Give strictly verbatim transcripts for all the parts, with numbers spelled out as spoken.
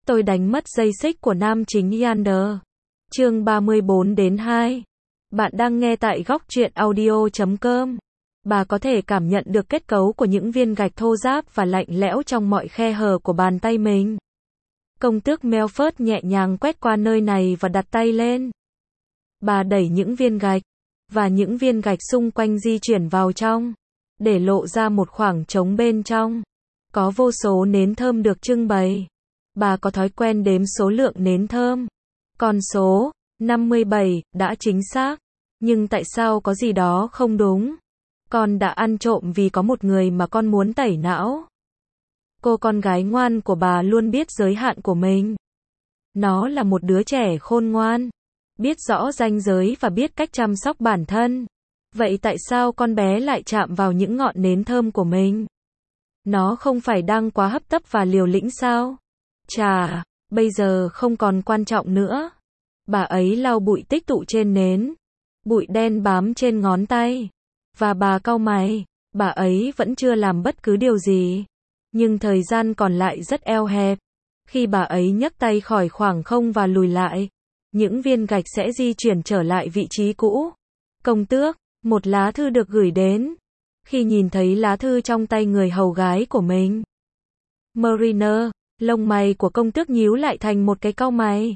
Tôi đánh mất dây xích của nam chính Yander. Chương ba mươi bốn đến hai. Bạn đang nghe tại góc truyện audio chấm com. Bà có thể cảm nhận được kết cấu của những viên gạch thô ráp và lạnh lẽo trong mọi khe hở của bàn tay mình. Công tước Melford nhẹ nhàng quét qua nơi này và đặt tay lên. Bà đẩy những viên gạch, và những viên gạch xung quanh di chuyển vào trong, để lộ ra một khoảng trống bên trong. Có vô số nến thơm được trưng bày. Bà có thói quen đếm số lượng nến thơm. Con số năm mươi bảy đã chính xác. Nhưng tại sao có gì đó không đúng? Con đã ăn trộm vì có một người mà con muốn tẩy não. Cô con gái ngoan của bà luôn biết giới hạn của mình. Nó là một đứa trẻ khôn ngoan, biết rõ ranh giới và biết cách chăm sóc bản thân. Vậy tại sao con bé lại chạm vào những ngọn nến thơm của mình? Nó không phải đang quá hấp tấp và liều lĩnh sao? Chà, bây giờ không còn quan trọng nữa. Bà ấy lau bụi tích tụ trên nến. Bụi đen bám trên ngón tay. Và bà cau mày. Bà ấy vẫn chưa làm bất cứ điều gì. Nhưng thời gian còn lại rất eo hẹp. Khi bà ấy nhấc tay khỏi khoảng không và lùi lại, những viên gạch sẽ di chuyển trở lại vị trí cũ. Công tước, một lá thư được gửi đến. Khi nhìn thấy lá thư trong tay người hầu gái của mình, Mariner, lông mày của công tước nhíu lại thành một cái cau mày.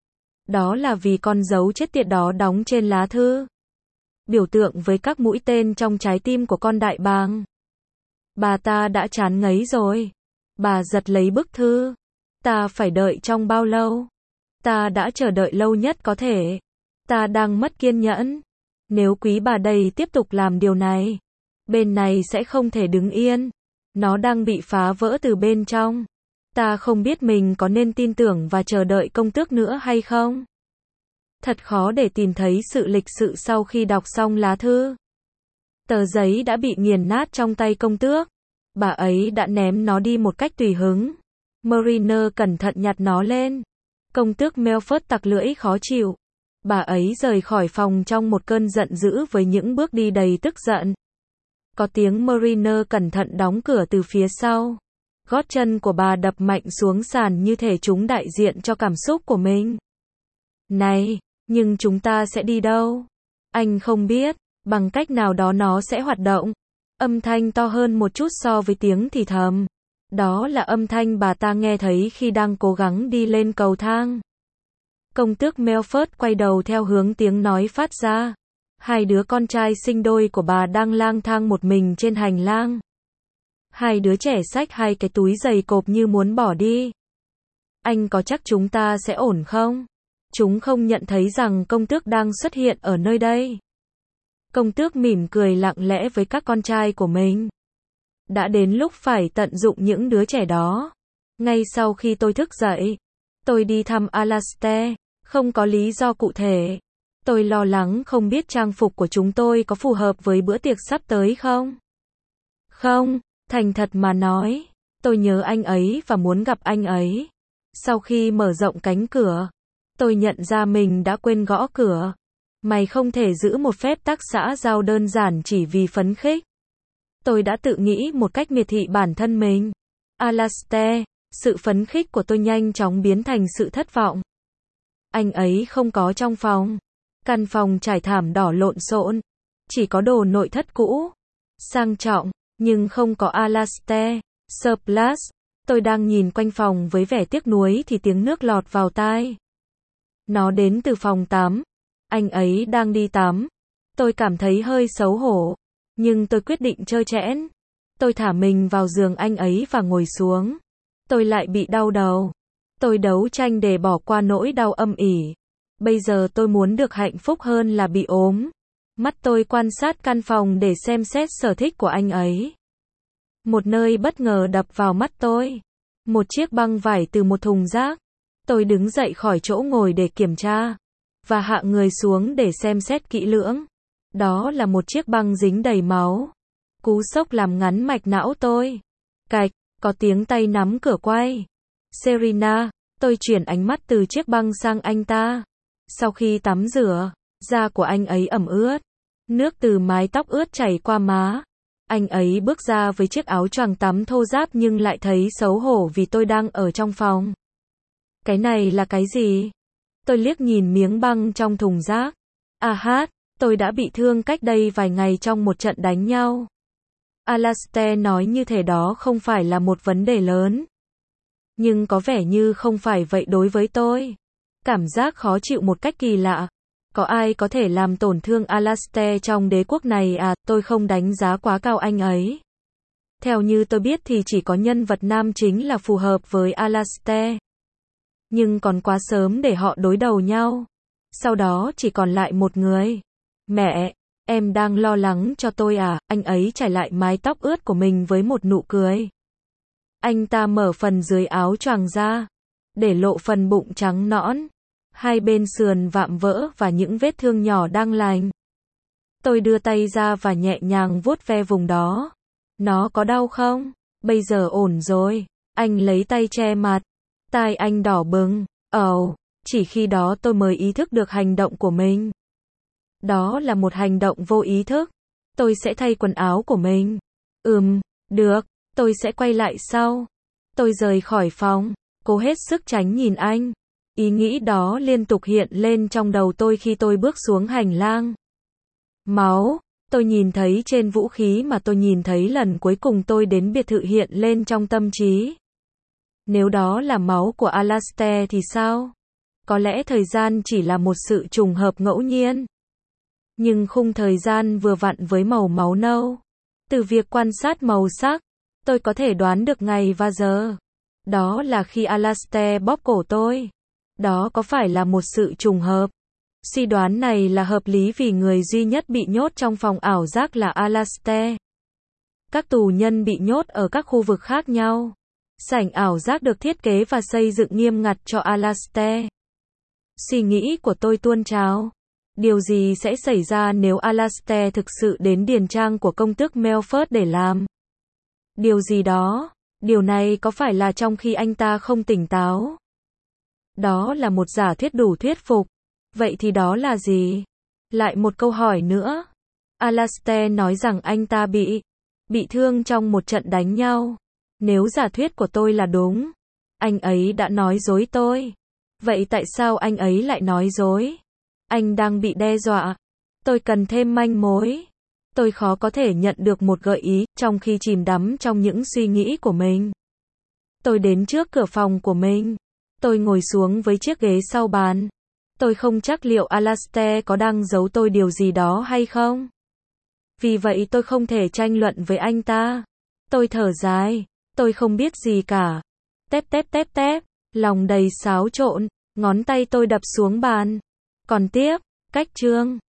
Đó là vì con dấu chết tiệt đó đóng trên lá thư. Biểu tượng với các mũi tên trong trái tim của con đại bàng. Bà ta đã chán ngấy rồi. Bà giật lấy bức thư. Ta phải đợi trong bao lâu? Ta đã chờ đợi lâu nhất có thể. Ta đang mất kiên nhẫn. Nếu quý bà đây tiếp tục làm điều này, bên này sẽ không thể đứng yên. Nó đang bị phá vỡ từ bên trong. Ta không biết mình có nên tin tưởng và chờ đợi công tước nữa hay không. Thật khó để tìm thấy sự lịch sự sau khi đọc xong lá thư. Tờ giấy đã bị nghiền nát trong tay công tước. Bà ấy đã ném nó đi một cách tùy hứng. Mariner cẩn thận nhặt nó lên. Công tước Melford tặc lưỡi khó chịu. Bà ấy rời khỏi phòng trong một cơn giận dữ với những bước đi đầy tức giận. Có tiếng Mariner cẩn thận đóng cửa từ phía sau. Gót chân của bà đập mạnh xuống sàn như thể chúng đại diện cho cảm xúc của mình. Này, nhưng chúng ta sẽ đi đâu? Anh không biết, bằng cách nào đó nó sẽ hoạt động. Âm thanh to hơn một chút so với tiếng thì thầm. Đó là âm thanh bà ta nghe thấy khi đang cố gắng đi lên cầu thang. Công tước Melford quay đầu theo hướng tiếng nói phát ra. Hai đứa con trai sinh đôi của bà đang lang thang một mình trên hành lang. Hai đứa trẻ xách hai cái túi giày cộp như muốn bỏ đi. Anh có chắc chúng ta sẽ ổn không? Chúng không nhận thấy rằng công tước đang xuất hiện ở nơi đây. Công tước mỉm cười lặng lẽ với các con trai của mình. Đã đến lúc phải tận dụng những đứa trẻ đó. Ngay sau khi tôi thức dậy, tôi đi thăm Alastair, không có lý do cụ thể. Tôi lo lắng không biết trang phục của chúng tôi có phù hợp với bữa tiệc sắp tới không. Không, thành thật mà nói, tôi nhớ anh ấy và muốn gặp anh ấy. Sau khi mở rộng cánh cửa, tôi nhận ra mình đã quên gõ cửa. Mày không thể giữ một phép tắc xã giao đơn giản chỉ vì phấn khích. Tôi đã tự nghĩ một cách miệt thị bản thân mình. Alastair, sự phấn khích của tôi nhanh chóng biến thành sự thất vọng. Anh ấy không có trong phòng. Căn phòng trải thảm đỏ lộn xộn. Chỉ có đồ nội thất cũ, sang trọng, nhưng không có Alastair. Surplus. Tôi đang nhìn quanh phòng với vẻ tiếc nuối thì tiếng nước lọt vào tai. Nó đến từ phòng tắm. Anh ấy đang đi tắm. Tôi cảm thấy hơi xấu hổ. Nhưng tôi quyết định trơ trẽn. Tôi thả mình vào giường anh ấy và ngồi xuống. Tôi lại bị đau đầu. Tôi đấu tranh để bỏ qua nỗi đau âm ỉ. Bây giờ tôi muốn được hạnh phúc hơn là bị ốm. Mắt tôi quan sát căn phòng để xem xét sở thích của anh ấy. Một nơi bất ngờ đập vào mắt tôi. Một chiếc băng vải từ một thùng rác. Tôi đứng dậy khỏi chỗ ngồi để kiểm tra. Và hạ người xuống để xem xét kỹ lưỡng. Đó là một chiếc băng dính đầy máu. Cú sốc làm ngắn mạch não tôi. Cạch, có tiếng tay nắm cửa quay. Serena, tôi chuyển ánh mắt từ chiếc băng sang anh ta. Sau khi tắm rửa, da của anh ấy ẩm ướt. Nước từ mái tóc ướt chảy qua má. Anh ấy bước ra với chiếc áo choàng tắm thô ráp nhưng lại thấy xấu hổ vì tôi đang ở trong phòng. Cái này là cái gì? Tôi liếc nhìn miếng băng trong thùng rác. À hát, tôi đã bị thương cách đây vài ngày trong một trận đánh nhau. Alastair nói như thể đó không phải là một vấn đề lớn. Nhưng có vẻ như không phải vậy đối với tôi. Cảm giác khó chịu một cách kỳ lạ. Có ai có thể làm tổn thương Alastair trong đế quốc này à? Tôi không đánh giá quá cao anh ấy. Theo như tôi biết thì chỉ có nhân vật nam chính là phù hợp với Alastair. Nhưng còn quá sớm để họ đối đầu nhau. Sau đó chỉ còn lại một người. Mẹ, em đang lo lắng cho tôi à? Anh ấy chải lại mái tóc ướt của mình với một nụ cười. Anh ta mở phần dưới áo choàng ra, để lộ phần bụng trắng nõn, hai bên sườn vạm vỡ và những vết thương nhỏ đang lành. Tôi đưa tay ra và nhẹ nhàng vuốt ve vùng đó. Nó có đau không? Bây giờ ổn rồi. Anh lấy tay che mặt. Tai anh đỏ bừng. Ồ, oh, chỉ khi đó tôi mới ý thức được hành động của mình. Đó là một hành động vô ý thức. Tôi sẽ thay quần áo của mình. Ừm, được, tôi sẽ quay lại sau. Tôi rời khỏi phòng, cố hết sức tránh nhìn anh. Ý nghĩ đó liên tục hiện lên trong đầu tôi khi tôi bước xuống hành lang. Máu, tôi nhìn thấy trên vũ khí mà tôi nhìn thấy lần cuối cùng tôi đến biệt thự hiện lên trong tâm trí. Nếu đó là máu của Alastair thì sao? Có lẽ thời gian chỉ là một sự trùng hợp ngẫu nhiên. Nhưng khung thời gian vừa vặn với màu máu nâu. Từ việc quan sát màu sắc, tôi có thể đoán được ngày và giờ. Đó là khi Alastair bóp cổ tôi. Đó có phải là một sự trùng hợp? Suy đoán này là hợp lý vì người duy nhất bị nhốt trong phòng ảo giác là Alastair. Các tù nhân bị nhốt ở các khu vực khác nhau. Sảnh ảo giác được thiết kế và xây dựng nghiêm ngặt cho Alastair. Suy nghĩ của tôi tuôn trào. Điều gì sẽ xảy ra nếu Alastair thực sự đến điền trang của công tước Melford để làm? Điều gì đó? Điều này có phải là trong khi anh ta không tỉnh táo? Đó là một giả thuyết đủ thuyết phục. Vậy thì đó là gì? Lại một câu hỏi nữa. Alastair nói rằng anh ta bị bị thương trong một trận đánh nhau. Nếu giả thuyết của tôi là đúng, anh ấy đã nói dối tôi. Vậy tại sao anh ấy lại nói dối? Anh đang bị đe dọa. Tôi cần thêm manh mối. Tôi khó có thể nhận được một gợi ý, trong khi chìm đắm trong những suy nghĩ của mình. Tôi đến trước cửa phòng của mình. Tôi ngồi xuống với chiếc ghế sau bàn. Tôi không chắc liệu Alastair có đang giấu tôi điều gì đó hay không. Vì vậy tôi không thể tranh luận với anh ta. Tôi thở dài. Tôi không biết gì cả. Tép tép tép tép. Lòng đầy xáo trộn. Ngón tay tôi đập xuống bàn. Còn tiếp, cách chương.